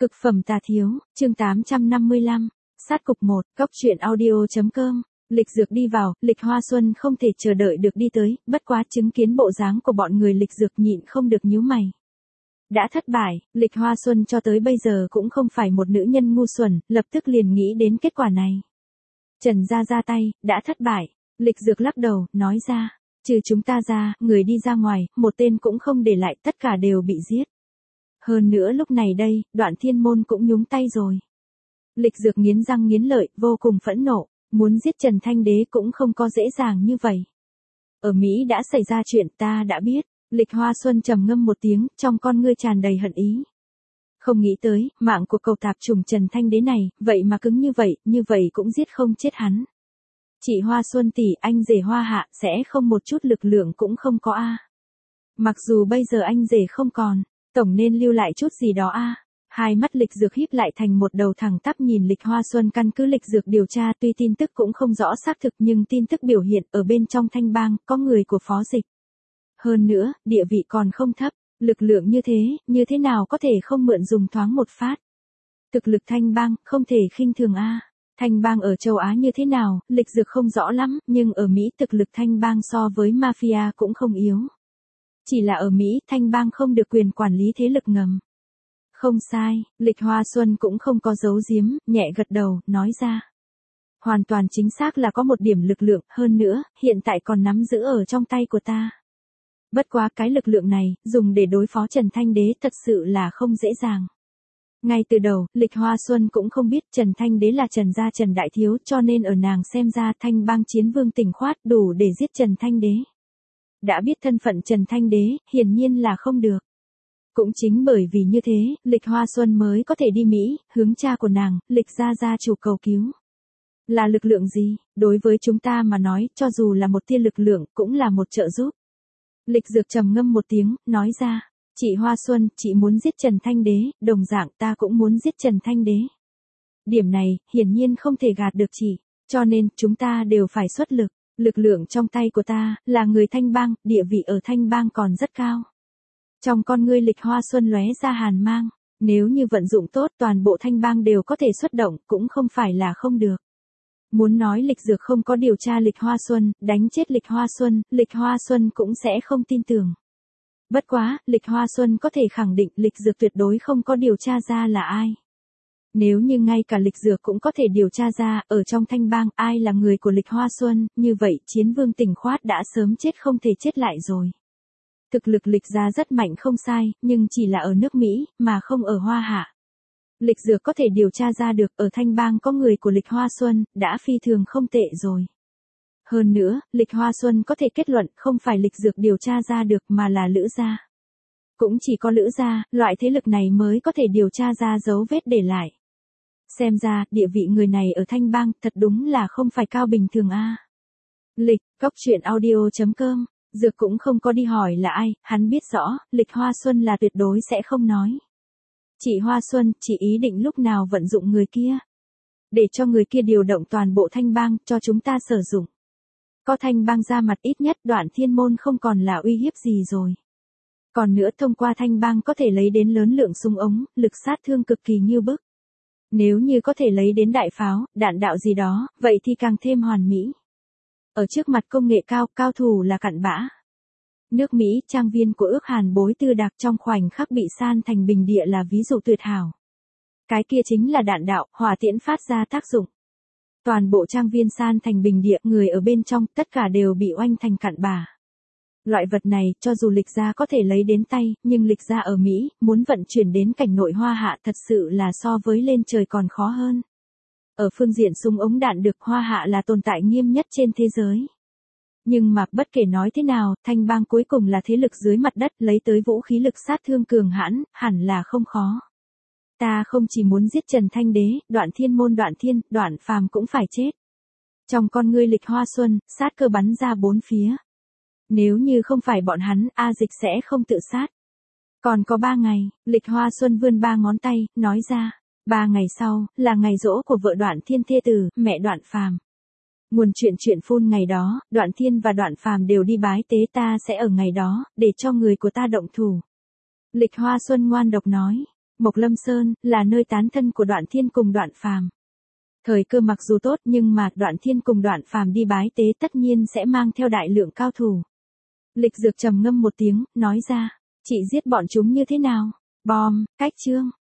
Cực phẩm tà thiếu, chương 855, sát cục 1, cóc truyện audio.com. Lịch Dược đi vào, Lịch Hoa Xuân không thể chờ đợi được đi tới, bất quá chứng kiến bộ dáng của bọn người Lịch Dược nhịn không được nhíu mày. Đã thất bại, Lịch Hoa Xuân cho tới bây giờ cũng không phải một nữ nhân ngu xuẩn, lập tức liền nghĩ đến kết quả này. Trần gia ra tay, đã thất bại, Lịch Dược lắc đầu, nói ra, trừ chúng ta ra, người đi ra ngoài, một tên cũng không để lại, tất cả đều bị giết. Hơn nữa lúc này đây, Đoạn Thiên Môn cũng nhúng tay rồi. Lịch Dược nghiến răng nghiến lợi, vô cùng phẫn nộ, muốn giết Trần Thanh Đế cũng không có dễ dàng như vậy. Ở Mỹ đã xảy ra chuyện ta đã biết, Lịch Hoa Xuân trầm ngâm một tiếng, trong con ngươi tràn đầy hận ý. Không nghĩ tới, mạng của cậu tạp trùng Trần Thanh Đế này, vậy mà cứng như vậy cũng giết không chết hắn. Chị Hoa Xuân tỷ, anh rể Hoa Hạ, sẽ không một chút lực lượng cũng không có a. Mặc dù bây giờ anh rể không còn, tổng nên lưu lại chút gì đó a. Hai mắt Lịch Dược híp lại thành một đầu thẳng tắp nhìn Lịch Hoa Xuân, căn cứ Lịch Dược điều tra tuy tin tức cũng không rõ xác thực nhưng tin tức biểu hiện ở bên trong Thanh Bang có người của Phó Dịch. Hơn nữa, địa vị còn không thấp, lực lượng như thế nào có thể không mượn dùng thoáng một phát. Thực lực Thanh Bang không thể khinh thường a. Thanh Bang ở châu Á như thế nào, Lịch Dược không rõ lắm, nhưng ở Mỹ thực lực Thanh Bang so với Mafia cũng không yếu. Chỉ là ở Mỹ, Thanh Bang không được quyền quản lý thế lực ngầm. Không sai, Lịch Hoa Xuân cũng không có giấu giếm, nhẹ gật đầu, nói ra. Hoàn toàn chính xác là có một điểm lực lượng, hơn nữa, hiện tại còn nắm giữ ở trong tay của ta. Bất quá cái lực lượng này, dùng để đối phó Trần Thanh Đế thật sự là không dễ dàng. Ngay từ đầu, Lịch Hoa Xuân cũng không biết Trần Thanh Đế là Trần gia Trần Đại Thiếu, cho nên ở nàng xem ra Thanh Bang chiến vương Tỉnh Khoát đủ để giết Trần Thanh Đế. Đã biết thân phận Trần Thanh Đế, hiển nhiên là không được. Cũng chính bởi vì như thế, Lịch Hoa Xuân mới có thể đi Mỹ, hướng cha của nàng, Lịch gia chủ cầu cứu. Là lực lượng gì, đối với chúng ta mà nói, cho dù là một tia lực lượng, cũng là một trợ giúp. Lịch Dược trầm ngâm một tiếng, nói ra, chị Hoa Xuân, chị muốn giết Trần Thanh Đế, đồng dạng ta cũng muốn giết Trần Thanh Đế. Điểm này, hiển nhiên không thể gạt được chị, cho nên, chúng ta đều phải xuất lực. Lực lượng trong tay của ta, là người Thanh Bang, địa vị ở Thanh Bang còn rất cao. Trong con ngươi Lịch Hoa Xuân lóe ra hàn mang, nếu như vận dụng tốt toàn bộ Thanh Bang đều có thể xuất động, cũng không phải là không được. Muốn nói Lịch Dược không có điều tra Lịch Hoa Xuân, đánh chết Lịch Hoa Xuân cũng sẽ không tin tưởng. Bất quá, Lịch Hoa Xuân có thể khẳng định Lịch Dược tuyệt đối không có điều tra ra là ai. Nếu như ngay cả Lịch Dược cũng có thể điều tra ra, ở trong Thanh Bang ai là người của Lịch Hoa Xuân, như vậy chiến vương Tỉnh Khoát đã sớm chết không thể chết lại rồi. Thực lực Lịch gia rất mạnh không sai, nhưng chỉ là ở nước Mỹ, mà không ở Hoa Hạ. Lịch Dược có thể điều tra ra được ở Thanh Bang có người của Lịch Hoa Xuân, đã phi thường không tệ rồi. Hơn nữa, Lịch Hoa Xuân có thể kết luận không phải Lịch Dược điều tra ra được mà là Lữ gia. Cũng chỉ có Lữ gia, loại thế lực này mới có thể điều tra ra dấu vết để lại. Xem ra, địa vị người này ở Thanh Bang thật đúng là không phải cao bình thường a. Lịch, cóc truyện audio.com. Dược cũng không có đi hỏi là ai, hắn biết rõ, Lịch Hoa Xuân là tuyệt đối sẽ không nói. Chị Hoa Xuân, chị ý định lúc nào vận dụng người kia? Để cho người kia điều động toàn bộ Thanh Bang, cho chúng ta sử dụng. Có Thanh Bang ra mặt ít nhất Đoạn Thiên Môn không còn là uy hiếp gì rồi. Còn nữa thông qua Thanh Bang có thể lấy đến lớn lượng súng ống, lực sát thương cực kỳ nghiêu bức. Nếu như có thể lấy đến đại pháo, đạn đạo gì đó, vậy thì càng thêm hoàn mỹ. Ở trước mặt công nghệ cao, cao thủ là cặn bã. Nước Mỹ, trang viên của ước Hàn Bối Tư Đạc trong khoảnh khắc bị san thành bình địa là ví dụ tuyệt hảo. Cái kia chính là đạn đạo, hỏa tiễn phát ra tác dụng. Toàn bộ trang viên san thành bình địa, người ở bên trong, tất cả đều bị oanh thành cặn bã. Loại vật này, cho dù Lịch gia có thể lấy đến tay, nhưng Lịch gia ở Mỹ, muốn vận chuyển đến cảnh nội Hoa Hạ thật sự là so với lên trời còn khó hơn. Ở phương diện súng ống đạn được Hoa Hạ là tồn tại nghiêm nhất trên thế giới. Nhưng mà bất kể nói thế nào, Thanh Bang cuối cùng là thế lực dưới mặt đất, lấy tới vũ khí lực sát thương cường hãn, hẳn là không khó. Ta không chỉ muốn giết Trần Thanh Đế, Đoạn Thiên Môn Đoạn Phàm cũng phải chết. Trong con ngươi Lịch Hoa Xuân, sát cơ bắn ra bốn phía. Nếu như không phải bọn hắn, A Dịch sẽ không tự sát. Còn có 3 ngày, Lịch Hoa Xuân vươn 3 ngón tay, nói ra. 3 ngày sau, là ngày giỗ của vợ Đoạn Thiên thê tử, mẹ Đoạn Phàm. Nguồn chuyện phun ngày đó, Đoạn Thiên và Đoạn Phàm đều đi bái tế, ta sẽ ở ngày đó, để cho người của ta động thủ. Lịch Hoa Xuân ngoan độc nói. Mộc Lâm Sơn, là nơi tán thân của Đoạn Thiên cùng Đoạn Phàm. Thời cơ mặc dù tốt nhưng mà Đoạn Thiên cùng Đoạn Phàm đi bái tế tất nhiên sẽ mang theo đại lượng cao thủ. Lịch Dược trầm ngâm một tiếng, nói ra, chị giết bọn chúng như thế nào? Bom, cách chương.